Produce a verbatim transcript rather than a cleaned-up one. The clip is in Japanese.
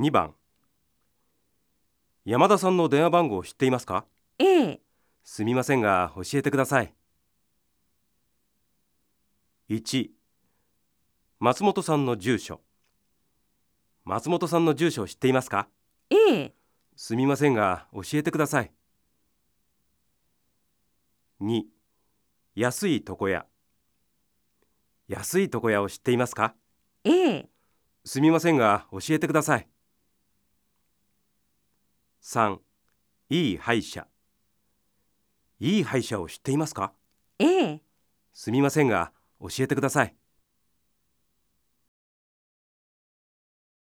にばん、山田さんの電話番号を知っていますか？ A、 すみませんが教えてください。いち、松本さんの住所。松本さんの住所を知っていますか？ A、 すみませんが教えてください。に、安い床屋。安い床屋を知っていますか？ A、 すみませんが教えてください。さん、いい歯医者。いい歯医者を知っていますか？ A、 すみませんが教えてください。